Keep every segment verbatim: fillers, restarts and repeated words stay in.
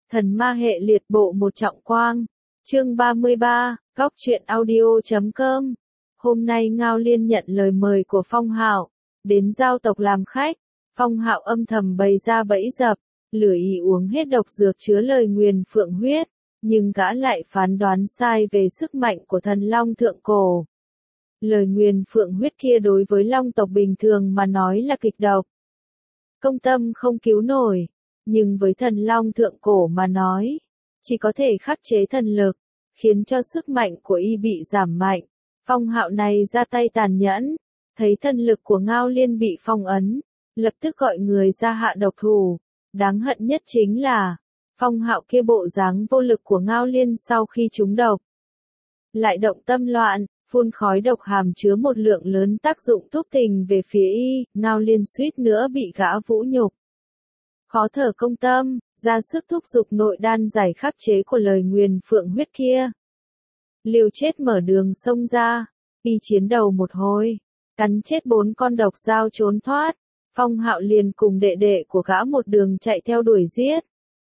Thần ma hệ liệt bộ một trọng quang. Chương ba mươi ba, góc truyện audio chấm com. Hôm nay Ngao Liên nhận lời mời của Phong Hạo, đến giao tộc làm khách. Phong Hạo âm thầm bày ra bẫy dập, lửa ý uống hết độc dược chứa lời nguyền phượng huyết, nhưng gã lại phán đoán sai về sức mạnh của thần long thượng cổ. Lời nguyền phượng huyết kia đối với long tộc bình thường mà nói là kịch độc, công tâm không cứu nổi, nhưng với thần long thượng cổ mà nói, chỉ có thể khắc chế thần lực, khiến cho sức mạnh của y bị giảm mạnh. Phong Hạo này ra tay tàn nhẫn, thấy thần lực của Ngao Liên bị phong ấn, lập tức gọi người ra hạ độc thủ. Đáng hận nhất chính là, Phong Hạo kia bộ dáng vô lực của Ngao Liên sau khi trúng độc, lại động tâm loạn, phun khói độc hàm chứa một lượng lớn tác dụng túc tình về phía y. Ngao Liên suýt nữa bị gã vũ nhục. Khó thở công tâm, ra sức thúc giục nội đan giải khắc chế của lời nguyền phượng huyết kia. Liều chết mở đường xông ra, y chiến đầu một hồi, cắn chết bốn con độc dao trốn thoát. Phong Hạo liền cùng đệ đệ của gã một đường chạy theo đuổi giết.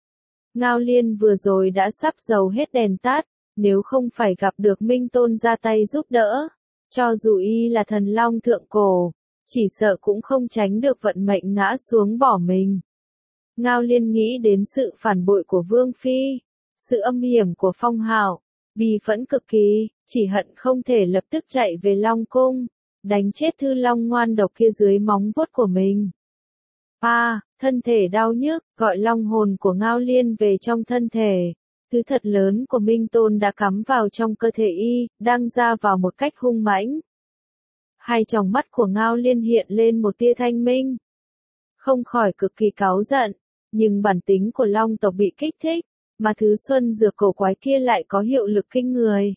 Ngao Liên vừa rồi đã sắp dầu hết đèn tắt, nếu không phải gặp được Minh Tôn ra tay giúp đỡ, cho dù y là thần long thượng cổ, chỉ sợ cũng không tránh được vận mệnh ngã xuống bỏ mình. Ngao Liên nghĩ đến sự phản bội của Vương Phi, sự âm hiểm của Phong Hạo, bi phẫn cực kỳ, chỉ hận không thể lập tức chạy về Long Cung, đánh chết Thư Long ngoan độc kia dưới móng vuốt của mình. A, à, thân thể đau nhức, gọi long hồn của Ngao Liên về trong thân thể. Thứ thật lớn của Minh Tôn đã cắm vào trong cơ thể y, đang ra vào một cách hung mãnh. Hai tròng mắt của Ngao Liên hiện lên một tia thanh minh. Không khỏi cực kỳ cáu giận, nhưng bản tính của long tộc bị kích thích, mà thứ xuân dược cổ quái kia lại có hiệu lực kinh người.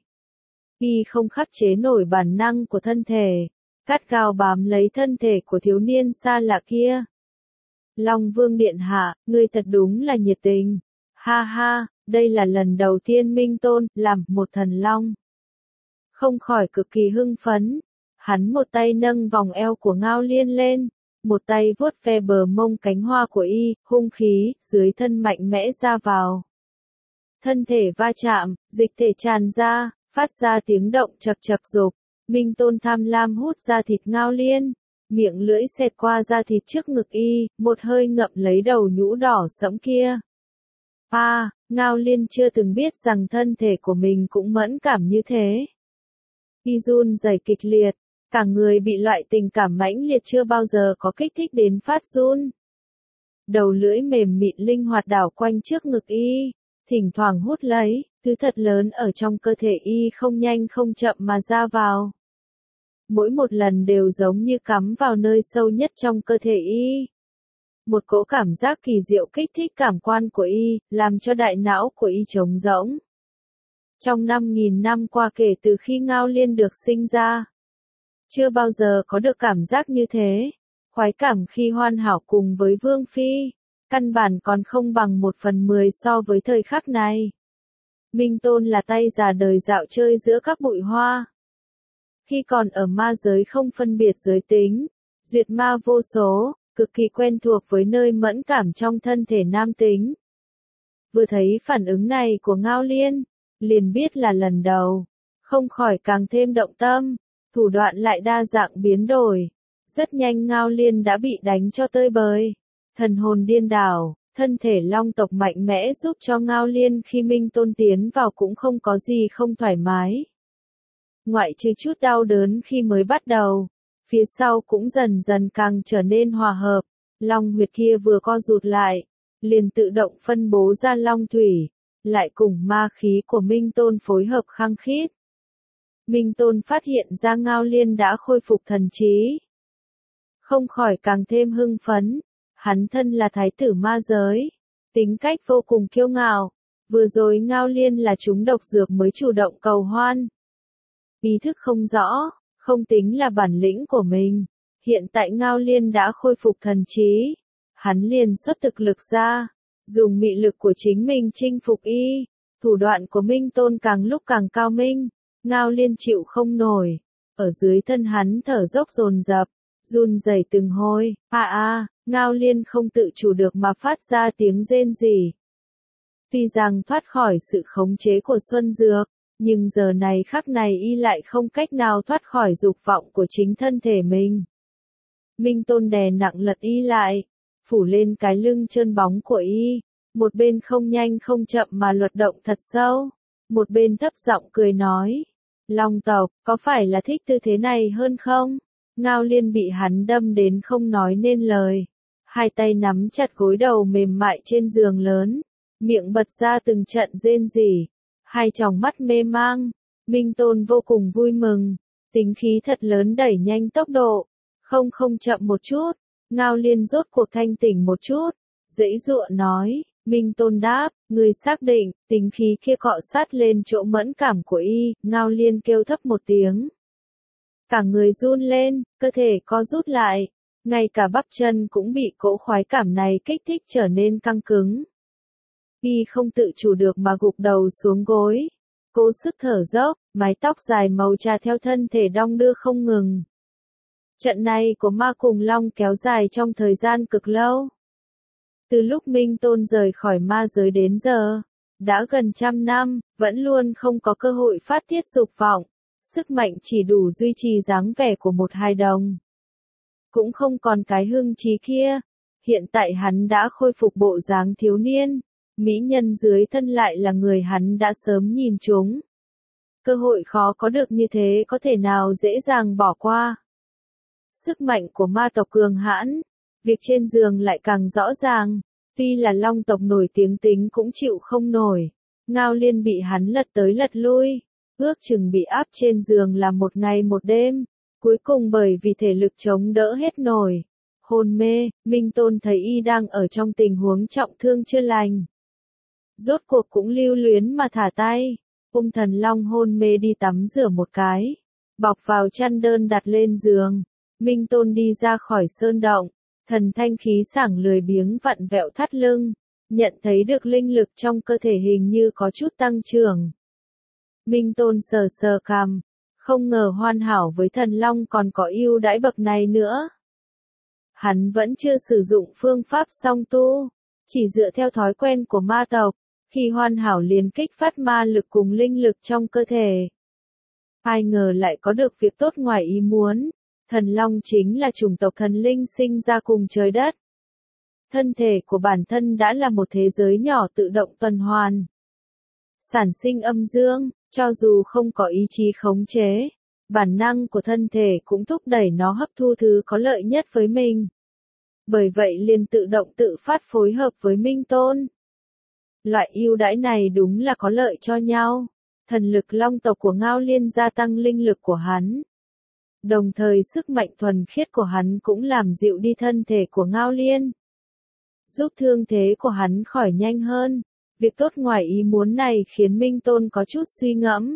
Y không khắc chế nổi bản năng của thân thể, gắt gao bám lấy thân thể của thiếu niên xa lạ kia. Long Vương điện hạ, ngươi thật đúng là nhiệt tình. Ha ha, đây là lần đầu tiên Minh Tôn làm một thần long. Không khỏi cực kỳ hưng phấn, hắn một tay nâng vòng eo của Ngao Liên lên, một tay vuốt ve bờ mông cánh hoa của y, hung khí dưới thân mạnh mẽ ra vào. Thân thể va chạm, dịch thể tràn ra, phát ra tiếng động chậc chậc rục. Minh Tôn tham lam hút ra thịt Ngao Liên, miệng lưỡi xẹt qua da thịt trước ngực y, một hơi ngậm lấy đầu nhũ đỏ sẫm kia. A, à, Ngao Liên chưa từng biết rằng thân thể của mình cũng mẫn cảm như thế. Y run rẩy kịch liệt, cả người bị loại tình cảm mãnh liệt chưa bao giờ có kích thích đến phát run. Đầu lưỡi mềm mịn linh hoạt đảo quanh trước ngực y, thỉnh thoảng hút lấy, thứ thật lớn ở trong cơ thể y không nhanh không chậm mà ra vào. Mỗi một lần đều giống như cắm vào nơi sâu nhất trong cơ thể y. Một cỗ cảm giác kỳ diệu kích thích cảm quan của y, làm cho đại não của y trống rỗng. Trong năm nghìn năm qua kể từ khi Ngao Liên được sinh ra, chưa bao giờ có được cảm giác như thế. Khoái cảm khi hoàn hảo cùng với Vương Phi, căn bản còn không bằng một phần mười so với thời khắc này. Minh Tôn là tay già đời dạo chơi giữa các bụi hoa. Khi còn ở ma giới không phân biệt giới tính, duyệt ma vô số, cực kỳ quen thuộc với nơi mẫn cảm trong thân thể nam tính. Vừa thấy phản ứng này của Ngao Liên, liền biết là lần đầu, không khỏi càng thêm động tâm, thủ đoạn lại đa dạng biến đổi. Rất nhanh Ngao Liên đã bị đánh cho tơi bời, thần hồn điên đảo, thân thể long tộc mạnh mẽ giúp cho Ngao Liên khi Minh Tôn tiến vào cũng không có gì không thoải mái. Ngoại trừ chút đau đớn khi mới bắt đầu, phía sau cũng dần dần càng trở nên hòa hợp. Long huyệt kia vừa co rụt lại, liền tự động phân bố ra long thủy, lại cùng ma khí của Minh Tôn phối hợp khăng khít. Minh Tôn phát hiện ra Ngao Liên đã khôi phục thần trí, không khỏi càng thêm hưng phấn. Hắn thân là thái tử ma giới, tính cách vô cùng kiêu ngạo. Vừa rồi Ngao Liên là trúng độc dược mới chủ động cầu hoan. Ý thức không rõ, không tính là bản lĩnh của mình. Hiện tại Ngao Liên đã khôi phục thần trí, hắn liền xuất thực lực ra, dùng mị lực của chính mình chinh phục y. Thủ đoạn của Minh Tôn càng lúc càng cao minh, Ngao Liên chịu không nổi, ở dưới thân hắn thở dốc dồn dập, run rẩy từng hồi. A a, Ngao Liên không tự chủ được mà phát ra tiếng rên rỉ. Tuy rằng thoát khỏi sự khống chế của Xuân Dược, nhưng giờ này khắc này y lại không cách nào thoát khỏi dục vọng của chính thân thể mình. Minh Tôn đè nặng lật y lại, phủ lên cái lưng trơn bóng của y, một bên không nhanh không chậm mà luật động thật sâu, một bên thấp giọng cười nói, Long tộc, có phải là thích tư thế này hơn không? Ngao Liên bị hắn đâm đến không nói nên lời, hai tay nắm chặt gối đầu mềm mại trên giường lớn, miệng bật ra từng trận rên rỉ, hai tròng mắt mê mang. Minh Tôn vô cùng vui mừng, tính khí thật lớn đẩy nhanh tốc độ, không không chậm một chút. Ngao Liên rốt cuộc thanh tỉnh một chút, giãy giụa nói, Minh Tôn đáp, người xác định, tính khí kia cọ sát lên chỗ mẫn cảm của y. Ngao Liên kêu thấp một tiếng, cả người run lên, cơ thể co rút lại, ngay cả bắp chân cũng bị cỗ khoái cảm này kích thích trở nên căng cứng. Y không tự chủ được mà gục đầu xuống gối, cố sức thở dốc, mái tóc dài màu trà theo thân thể đong đưa không ngừng. Trận này của ma cùng long kéo dài trong thời gian cực lâu. Từ lúc Minh Tôn rời khỏi ma giới đến giờ, đã gần trăm năm, vẫn luôn không có cơ hội phát tiết dục vọng, sức mạnh chỉ đủ duy trì dáng vẻ của một hài đồng. Cũng không còn cái hưng trí kia, hiện tại hắn đã khôi phục bộ dáng thiếu niên, mỹ nhân dưới thân lại là người hắn đã sớm nhìn trúng. Cơ hội khó có được như thế có thể nào dễ dàng bỏ qua. Sức mạnh của ma tộc cường hãn, việc trên giường lại càng rõ ràng, tuy là long tộc nổi tiếng tính cũng chịu không nổi. Ngao Liên bị hắn lật tới lật lui, ước chừng bị áp trên giường là một ngày một đêm, cuối cùng bởi vì thể lực chống đỡ hết nổi. Hôn mê, Minh Tôn thấy y đang ở trong tình huống trọng thương chưa lành. Rốt cuộc cũng lưu luyến mà thả tay, ôm thần long hôn mê đi tắm rửa một cái, bọc vào chăn đơn đặt lên giường. Minh Tôn đi ra khỏi sơn động, thần thanh khí sảng lười biếng vặn vẹo thắt lưng, nhận thấy được linh lực trong cơ thể hình như có chút tăng trưởng. Minh Tôn sờ sờ cằm, không ngờ hoàn hảo với thần long còn có ưu đãi bậc này nữa. Hắn vẫn chưa sử dụng phương pháp song tu, chỉ dựa theo thói quen của ma tộc, khi hoàn hảo liền kích phát ma lực cùng linh lực trong cơ thể. Ai ngờ lại có được việc tốt ngoài ý muốn. Thần long chính là chủng tộc thần linh sinh ra cùng trời đất. Thân thể của bản thân đã là một thế giới nhỏ tự động tuần hoàn. Sản sinh âm dương, cho dù không có ý chí khống chế, bản năng của thân thể cũng thúc đẩy nó hấp thu thứ có lợi nhất với mình. Bởi vậy liền tự động tự phát phối hợp với Minh Tôn. Loại ưu đãi này đúng là có lợi cho nhau. Thần lực long tộc của Ngao Liên gia tăng linh lực của hắn. Đồng thời sức mạnh thuần khiết của hắn cũng làm dịu đi thân thể của Ngao Liên, giúp thương thế của hắn khỏi nhanh hơn. Việc tốt ngoài ý muốn này khiến Minh Tôn có chút suy ngẫm.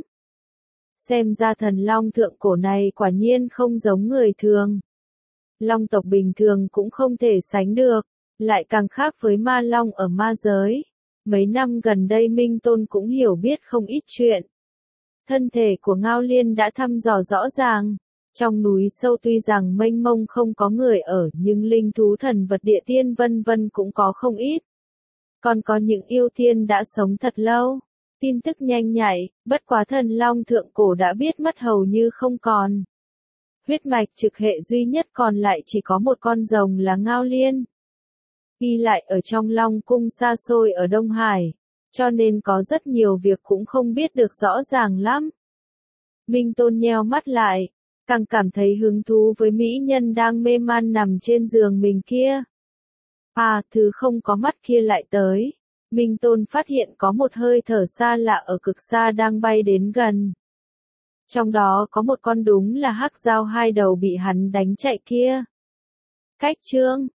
Xem ra thần long thượng cổ này quả nhiên không giống người thường. Long tộc bình thường cũng không thể sánh được, lại càng khác với ma long ở ma giới. Mấy năm gần đây Minh Tôn cũng hiểu biết không ít chuyện. Thân thể của Ngao Liên đã thăm dò rõ ràng. Trong núi sâu tuy rằng mênh mông không có người ở nhưng linh thú thần vật địa tiên vân vân cũng có không ít. Còn có những yêu tiên đã sống thật lâu. Tin tức nhanh nhạy, bất quá thần long thượng cổ đã biết mất hầu như không còn. Huyết mạch trực hệ duy nhất còn lại chỉ có một con rồng là Ngao Liên. Y lại ở trong Long cung xa xôi ở Đông Hải, cho nên có rất nhiều việc cũng không biết được rõ ràng lắm. Minh Tôn nheo mắt lại, càng cảm thấy hứng thú với mỹ nhân đang mê man nằm trên giường mình kia. À, thứ không có mắt kia lại tới. Minh Tôn phát hiện có một hơi thở xa lạ ở cực xa đang bay đến gần. Trong đó có một con đúng là hắc dao hai đầu bị hắn đánh chạy kia. Cách chương